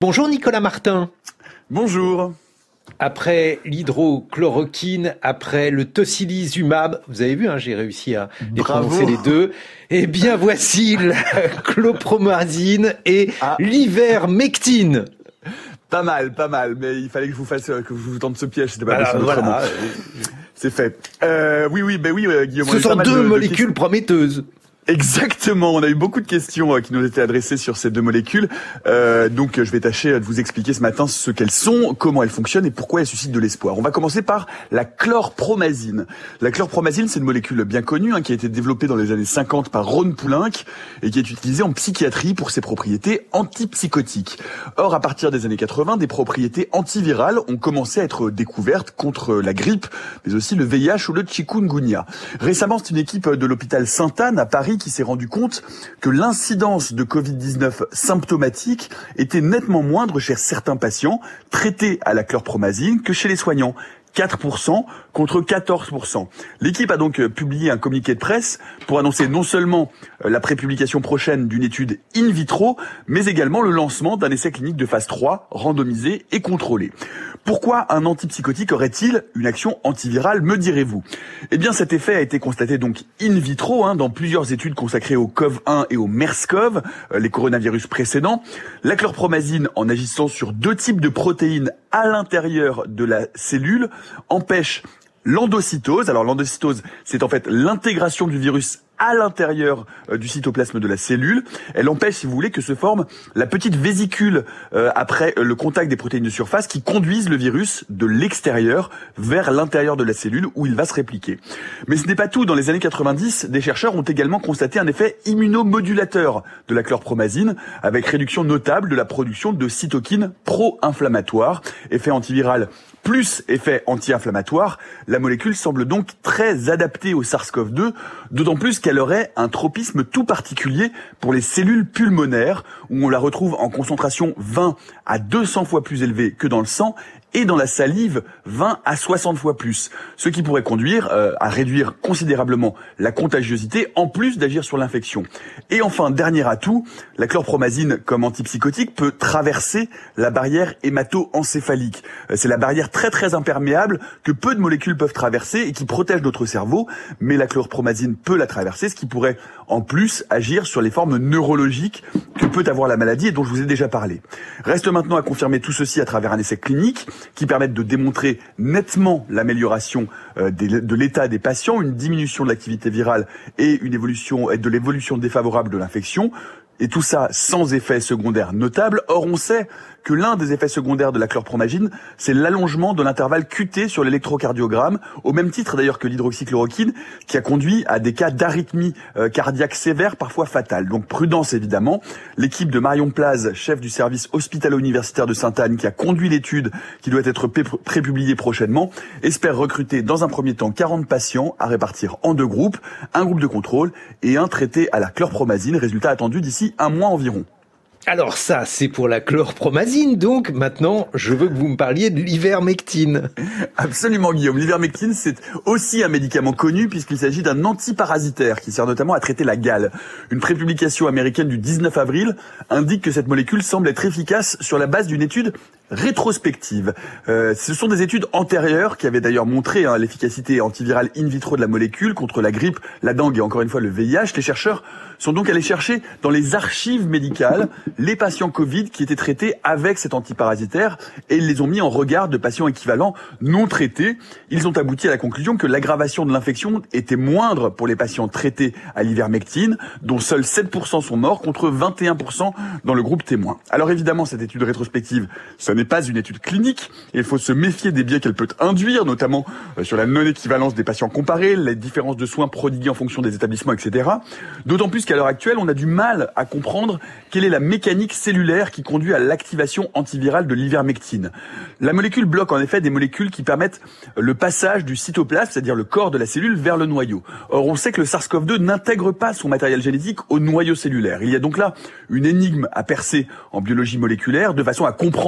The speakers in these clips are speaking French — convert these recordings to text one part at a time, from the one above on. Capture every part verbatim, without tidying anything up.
Bonjour Nicolas Martin. Bonjour. Après l'hydrochloroquine, après le tocilizumab, vous avez vu, hein, j'ai réussi à les prononcer les deux. Eh bien, voici la chlorpromazine et ah. l'ivermectine. Pas mal, pas mal, mais il fallait que je vous fasse, que je vous tente ce piège, c'était pas Alors, possible voilà. autrement. C'est fait. Euh, oui, oui, ben oui, euh, Guillaume. Ce sont deux de, molécules de prometteuses. Exactement, on a eu beaucoup de questions qui nous étaient adressées sur ces deux molécules. Euh, donc je vais tâcher de vous expliquer ce matin ce qu'elles sont, comment elles fonctionnent et pourquoi elles suscitent de l'espoir. On va commencer par la chlorpromazine. La chlorpromazine, c'est une molécule bien connue hein, qui a été développée dans les années cinquante par Ron Poulenc et qui est utilisée en psychiatrie pour ses propriétés antipsychotiques. Or, à partir des années quatre-vingts, des propriétés antivirales ont commencé à être découvertes contre la grippe, mais aussi le V I H ou le chikungunya. Récemment, c'est une équipe de l'hôpital Sainte-Anne à Paris qui s'est rendu compte que l'incidence de covid dix-neuf symptomatique était nettement moindre chez certains patients traités à la chlorpromazine que chez les soignants. quatre pour cent contre quatorze pour cent. L'équipe a donc publié un communiqué de presse pour annoncer non seulement la prépublication prochaine d'une étude in vitro, mais également le lancement d'un essai clinique de phase trois, randomisé et contrôlé. Pourquoi un antipsychotique aurait-il une action antivirale, me direz-vous? Eh bien, cet effet a été constaté donc in vitro hein, dans plusieurs études consacrées au C O V un et au MERS-CoV, euh, les coronavirus précédents. La chlorpromazine, en agissant sur deux types de protéines à l'intérieur de la cellule, empêche l'endocytose. Alors l'endocytose, c'est en fait l'intégration du virus à l'intérieur euh, du cytoplasme de la cellule. Elle empêche, si vous voulez, que se forme la petite vésicule euh, après euh, le contact des protéines de surface qui conduisent le virus de l'extérieur vers l'intérieur de la cellule où il va se répliquer. Mais ce n'est pas tout. Dans les années quatre-vingt-dix, des chercheurs ont également constaté un effet immunomodulateur de la chlorpromazine avec réduction notable de la production de cytokines pro-inflammatoires, effet antiviral plus effet anti-inflammatoire. La molécule semble donc très adaptée au SARS-CoV deux, d'autant plus qu'elle aurait un tropisme tout particulier pour les cellules pulmonaires, où on la retrouve en concentration vingt à deux cents fois plus élevée que dans le sang, et dans la salive vingt à soixante fois plus, ce qui pourrait conduire euh, à réduire considérablement la contagiosité en plus d'agir sur l'infection. Et enfin, dernier atout, la chlorpromazine comme antipsychotique peut traverser la barrière hémato-encéphalique. Euh, c'est la barrière très très imperméable que peu de molécules peuvent traverser et qui protège notre cerveau, mais la chlorpromazine peut la traverser, ce qui pourrait en plus agir sur les formes neurologiques que peut avoir la maladie et dont je vous ai déjà parlé. Reste maintenant à confirmer tout ceci à travers un essai clinique qui permettent de démontrer nettement l'amélioration euh, des, de l'état des patients, une diminution de l'activité virale et une évolution et de l'évolution défavorable de l'infection. Et tout ça sans effet secondaire notable. Or, on sait que l'un des effets secondaires de la chlorpromazine, c'est l'allongement de l'intervalle Q T sur l'électrocardiogramme, au même titre d'ailleurs que l'hydroxychloroquine, qui a conduit à des cas d'arythmie euh, cardiaque sévère, parfois fatale. Donc prudence évidemment. L'équipe de Marion Plaz, chef du service hospitalo-universitaire de Sainte-Anne, qui a conduit l'étude, qui doit être prépubliée prochainement, espère recruter dans un premier temps quarante patients à répartir en deux groupes, un groupe de contrôle et un traité à la chlorpromazine, résultat attendu d'ici un mois environ. Alors ça, c'est pour la chlorpromazine, donc maintenant, je veux que vous me parliez de l'ivermectine. Absolument, Guillaume. L'ivermectine, c'est aussi un médicament connu puisqu'il s'agit d'un antiparasitaire qui sert notamment à traiter la gale. Une prépublication américaine du dix-neuf avril indique que cette molécule semble être efficace sur la base d'une étude rétrospective. Euh, ce sont des études antérieures qui avaient d'ailleurs montré hein, l'efficacité antivirale in vitro de la molécule contre la grippe, la dengue et encore une fois le V I H. Les chercheurs sont donc allés chercher dans les archives médicales les patients Covid qui étaient traités avec cet antiparasitaire et ils les ont mis en regard de patients équivalents non traités. Ils ont abouti à la conclusion que l'aggravation de l'infection était moindre pour les patients traités à l'ivermectine, dont seuls sept pour cent sont morts contre vingt et un pour cent dans le groupe témoin. Alors évidemment, cette étude rétrospective, ça n'est pas une étude clinique et il faut se méfier des biais qu'elle peut induire, notamment sur la non-équivalence des patients comparés, les différences de soins prodigués en fonction des établissements, et cetera. D'autant plus qu'à l'heure actuelle, on a du mal à comprendre quelle est la mécanique cellulaire qui conduit à l'activation antivirale de l'ivermectine. La molécule bloque en effet des molécules qui permettent le passage du cytoplasme, c'est-à-dire le corps de la cellule, vers le noyau. Or, on sait que le SARS-CoV deux n'intègre pas son matériel génétique au noyau cellulaire. Il y a donc là une énigme à percer en biologie moléculaire de façon à comprendre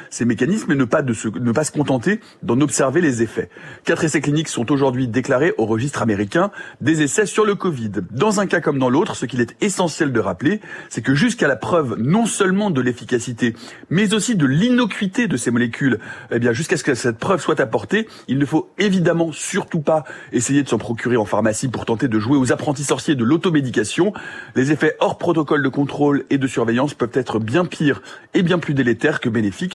ces mécanismes et ne pas, de se, ne pas se contenter d'en observer les effets. Quatre essais cliniques sont aujourd'hui déclarés au registre américain des essais sur le Covid. Dans un cas comme dans l'autre, ce qu'il est essentiel de rappeler, c'est que jusqu'à la preuve non seulement de l'efficacité, mais aussi de l'innocuité de ces molécules, eh bien, jusqu'à ce que cette preuve soit apportée, il ne faut évidemment surtout pas essayer de s'en procurer en pharmacie pour tenter de jouer aux apprentis sorciers de l'automédication. Les effets hors protocole de contrôle et de surveillance peuvent être bien pires et bien plus délétères que bénéfiques.